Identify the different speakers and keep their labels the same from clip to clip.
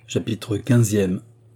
Speaker 1: Chapitre 15e.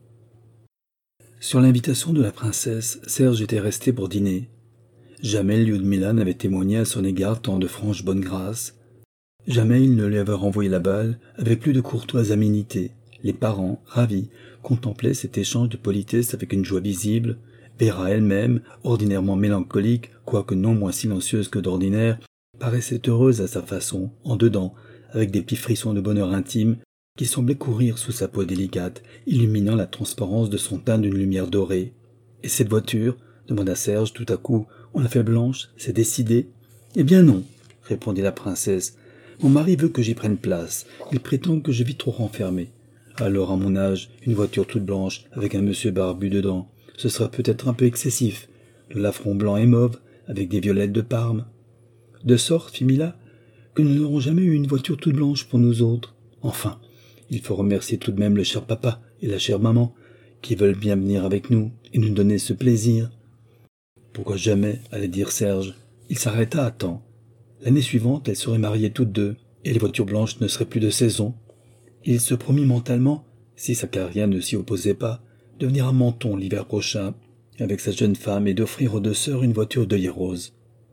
Speaker 1: Sur l'invitation de la princesse, Serge était resté pour dîner. Jamais Lyudmila n'avait témoigné à son égard tant de franche bonne grâce. Jamais il ne lui avait renvoyé la balle avec plus de courtoise aménité. Les parents, ravis, contemplaient cet échange de politesse avec une joie visible. Vera elle-même, ordinairement mélancolique, quoique non moins silencieuse que d'ordinaire, paraissait heureuse à sa façon, en dedans, avec des petits frissons de bonheur intime qui semblaient courir sous sa peau délicate, illuminant la transparence de son teint d'une lumière dorée. « Et cette voiture ?» demanda Serge tout à coup. « On l'a fait blanche, c'est décidé ?»« Eh bien non, » répondit la princesse. « Mon mari veut que j'y prenne place. Il prétend que je vis trop renfermée. Alors, à mon âge, une voiture toute blanche, avec un monsieur barbu dedans, ce sera peut-être un peu excessif. Le lafron blanc et mauve, avec des violettes de Parme. De sorte, fit Mila, que nous n'aurons jamais eu une voiture toute blanche pour nous autres. Enfin, il faut remercier tout de même le cher papa et la chère maman, qui veulent bien venir avec nous et nous donner ce plaisir. » Pourquoi jamais, allait dire Serge. Il s'arrêta à temps. L'année suivante, elles seraient mariées toutes deux, et les voitures blanches ne seraient plus de saison. Il se promit mentalement, si sa carrière ne s'y opposait pas, de venir à Menton l'hiver prochain, avec sa jeune femme, et d'offrir aux deux sœurs une voiture d'œillet rose.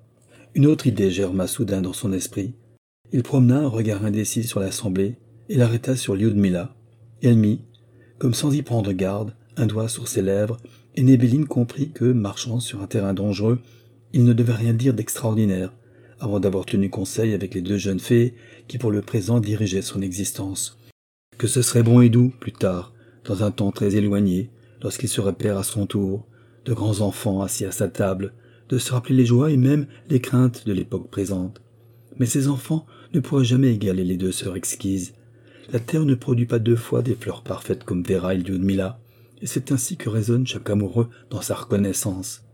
Speaker 1: Une autre idée germa soudain dans son esprit. Il promena un regard indécis sur l'assemblée, et l'arrêta sur Lyudmila. Elle mit, comme sans y prendre garde, un doigt sur ses lèvres, et Nébeline comprit que, marchant sur un terrain dangereux, il ne devait rien dire d'extraordinaire, avant d'avoir tenu conseil avec les deux jeunes fées qui pour le présent dirigeaient son existence. Que ce serait bon et doux, plus tard, dans un temps très éloigné, lorsqu'il serait père à son tour, de grands enfants assis à sa table, de se rappeler les joies et même les craintes de l'époque présente. Mais ces enfants ne pourraient jamais égaler les deux sœurs exquises. La terre ne produit pas deux fois des fleurs parfaites comme Vera et Lyudmila, et c'est ainsi que raisonne chaque amoureux dans sa reconnaissance.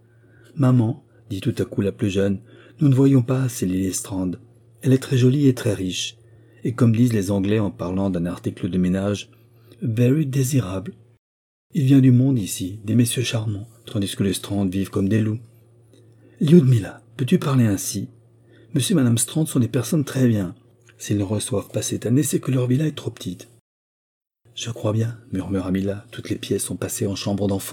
Speaker 1: « Maman, dit tout à coup la plus jeune, nous ne voyons pas assez Lily Strand. Elle est très jolie et très riche, et comme disent les Anglais en parlant d'un article de ménage, « very désirable. Il vient du monde ici, des messieurs charmants, tandis que les Strand vivent comme des loups. Lyudmila, peux-tu parler ainsi? Monsieur et Madame Strand sont des personnes très bien. S'ils ne reçoivent pas cette année, c'est que leur villa est trop petite. »« Je crois bien, murmura Mila, toutes les pièces sont passées en chambre d'enfant. »«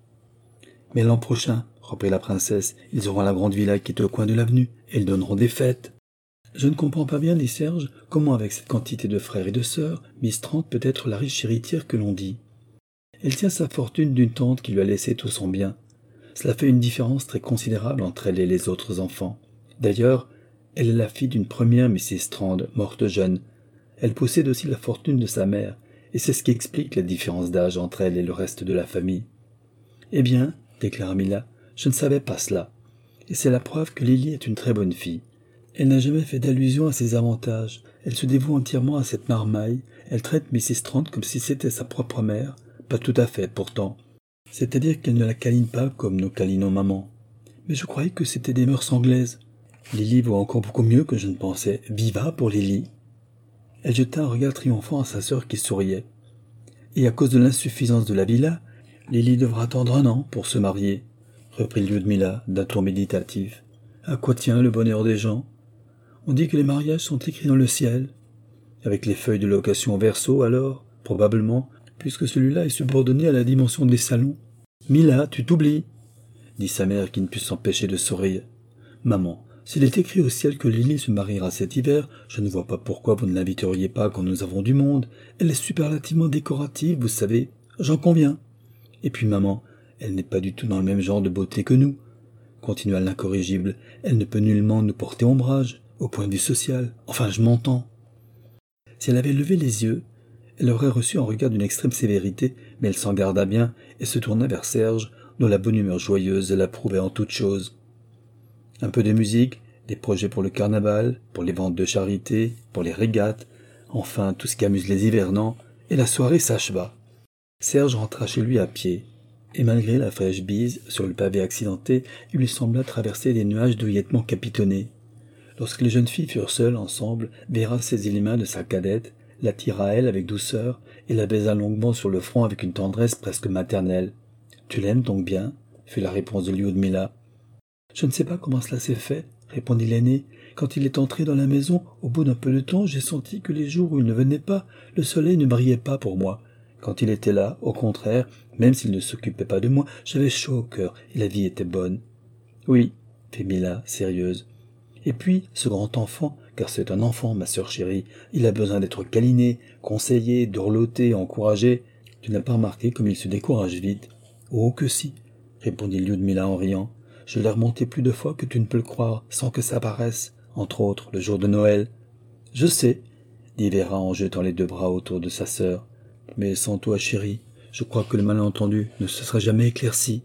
Speaker 1: Mais l'an prochain, reprit la princesse, ils auront la grande villa qui est au coin de l'avenue, et ils donneront des fêtes. »« Je ne comprends pas bien, dit Serge, comment avec cette quantité de frères et de sœurs, Miss Strand peut être la riche héritière que l'on dit. Elle tient sa fortune d'une tante qui lui a laissé tout son bien. Cela fait une différence très considérable entre elle et les autres enfants. D'ailleurs, elle est la fille d'une première Mrs. Strand, morte jeune. Elle possède aussi la fortune de sa mère, et c'est ce qui explique la différence d'âge entre elle et le reste de la famille. « Eh bien, déclara Mila, je ne savais pas cela. Et c'est la preuve que Lily est une très bonne fille. Elle n'a jamais fait d'allusion à ses avantages. Elle se dévoue entièrement à cette marmaille. Elle traite Mrs. Strand comme si c'était sa propre mère. Pas tout à fait, pourtant. C'est-à-dire qu'elle ne la câline pas comme nous câlinons maman. Mais je croyais que c'était des mœurs anglaises. Lily vaut encore beaucoup mieux que je ne pensais. Viva pour Lily. » Elle jeta un regard triomphant à sa sœur qui souriait. « Et à cause de l'insuffisance de la villa, Lily devra attendre 1 an pour se marier, » reprit Lyudmila d'un ton méditatif. « À quoi tient le bonheur des gens? On dit que les mariages sont écrits dans le ciel. Avec les feuilles de location au verso, alors, probablement, puisque celui-là est subordonné à la dimension des salons. »« Mila, tu t'oublies, » dit sa mère qui ne put s'empêcher de sourire. « Maman, s'il est écrit au ciel que Lily se mariera cet hiver, je ne vois pas pourquoi vous ne l'inviteriez pas quand nous avons du monde. Elle est superlativement décorative, vous savez, j'en conviens. Et puis maman, elle n'est pas du tout dans le même genre de beauté que nous, continua l'incorrigible. Elle ne peut nullement nous porter ombrage, au point de vue social. Enfin, je m'entends. » Si elle avait levé les yeux, elle aurait reçu un regard d'une extrême sévérité, mais elle s'en garda bien et se tourna vers Serge, dont la bonne humeur joyeuse l'approuvait en toutes choses. Un peu de musique, des projets pour le carnaval, pour les ventes de charité, pour les régates, enfin tout ce qui amuse les hivernants, et la soirée s'acheva. Serge rentra chez lui à pied, et malgré la fraîche bise sur le pavé accidenté, il lui sembla traverser des nuages douillettement capitonnés. Lorsque les jeunes filles furent seules ensemble, Vera saisit les mains de sa cadette, la tira à elle avec douceur, et la baisa longuement sur le front avec une tendresse presque maternelle. « Tu l'aimes donc bien ?» fut la réponse de Lyudmila. « Je ne sais pas comment cela s'est fait, » répondit l'aînée, Quand il est entré dans la maison, au bout d'un peu de temps, j'ai senti que les jours où il ne venait pas, le soleil ne brillait pas pour moi. Quand il était là, au contraire, même s'il ne s'occupait pas de moi, j'avais chaud au cœur et la vie était bonne. Oui, fit Mila, sérieuse. Et puis, ce grand enfant, car c'est un enfant, ma sœur chérie, il a besoin d'être câliné, conseillé, dorloté, encouragé. Tu n'as pas remarqué comme il se décourage vite? Oh que si, répondit Lyudmila en riant. Je l'ai remonté plus de fois que tu ne peux le croire, sans que ça paraisse, entre autres, le jour de Noël. Je sais, dit Vera en jetant les deux bras autour de sa sœur. Mais sans toi, chérie, je crois que le malentendu ne se serait jamais éclairci.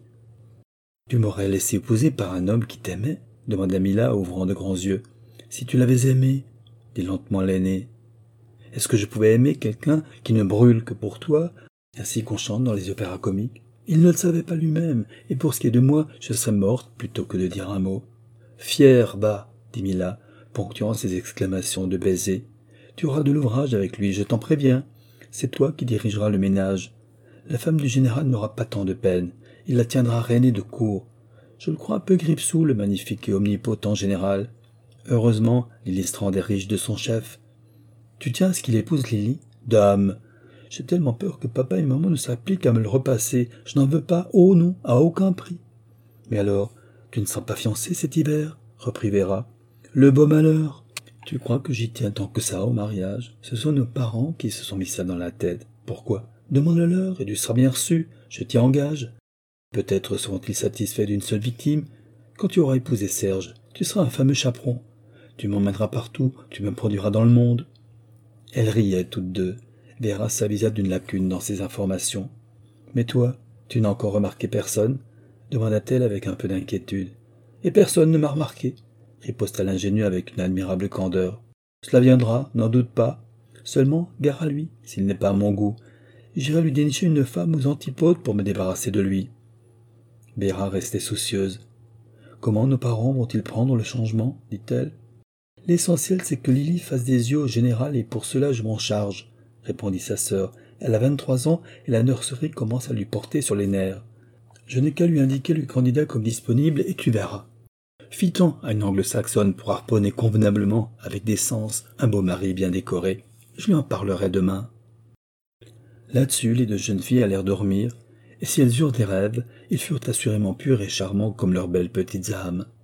Speaker 1: Tu m'aurais laissé épouser par un homme qui t'aimait? Demanda Mila, ouvrant de grands yeux. Si tu l'avais aimé, dit lentement l'aîné. Est-ce que je pouvais aimer quelqu'un qui ne brûle que pour toi, ainsi qu'on chante dans les opéras comiques? Il ne le savait pas lui-même, et pour ce qui est de moi, je serais morte plutôt que de dire un mot. Fier, bah, dit Mila, ponctuant ses exclamations de baiser. Tu auras de l'ouvrage avec lui, je t'en préviens. C'est toi qui dirigeras le ménage. La femme du général n'aura pas tant de peine. Il la tiendra reine de cour. Je le crois un peu Gripsou, le magnifique et omnipotent général. Heureusement, Lilistrand est riche de son chef. Tu tiens à ce qu'il épouse Lily? Dame! J'ai tellement peur que papa et maman ne s'appliquent à me le repasser. Je n'en veux pas, oh non, à aucun prix. Mais alors, tu ne seras pas fiancé cet hiver? Reprit Vera. Le beau malheur! Tu crois que j'y tiens tant que ça au mariage? Ce sont nos parents qui se sont mis ça dans la tête. Pourquoi? Demande-le-leur et tu seras bien reçu, je t'y engage. Peut-être seront-ils satisfaits d'une seule victime. Quand tu auras épousé Serge, tu seras un fameux chaperon. Tu m'emmèneras partout, tu me produiras dans le monde. Elles riaient toutes deux. Vera s'avisa d'une lacune dans ses informations. Mais toi, tu n'as encore remarqué personne? Demanda-t-elle avec un peu d'inquiétude. Et personne ne m'a remarqué, riposta l'ingénu avec une admirable candeur. Cela viendra, n'en doute pas. Seulement, gare à lui, s'il n'est pas à mon goût. J'irai lui dénicher une femme aux antipodes pour me débarrasser de lui. Vera restait soucieuse. Comment nos parents vont-ils prendre le changement? Dit-elle. L'essentiel, c'est que Lily fasse des yeux au général et pour cela je m'en charge, répondit sa sœur. Elle a 23 ans et la nurserie commence à lui porter sur les nerfs. Je n'ai qu'à lui indiquer le candidat comme disponible et tu verras. Fit-on à une anglo-saxonne pour harponner convenablement, avec décence, un beau mari bien décoré. Je lui en parlerai demain. Là-dessus, les deux jeunes filles allèrent dormir, et si elles eurent des rêves, ils furent assurément purs et charmants comme leurs belles petites âmes.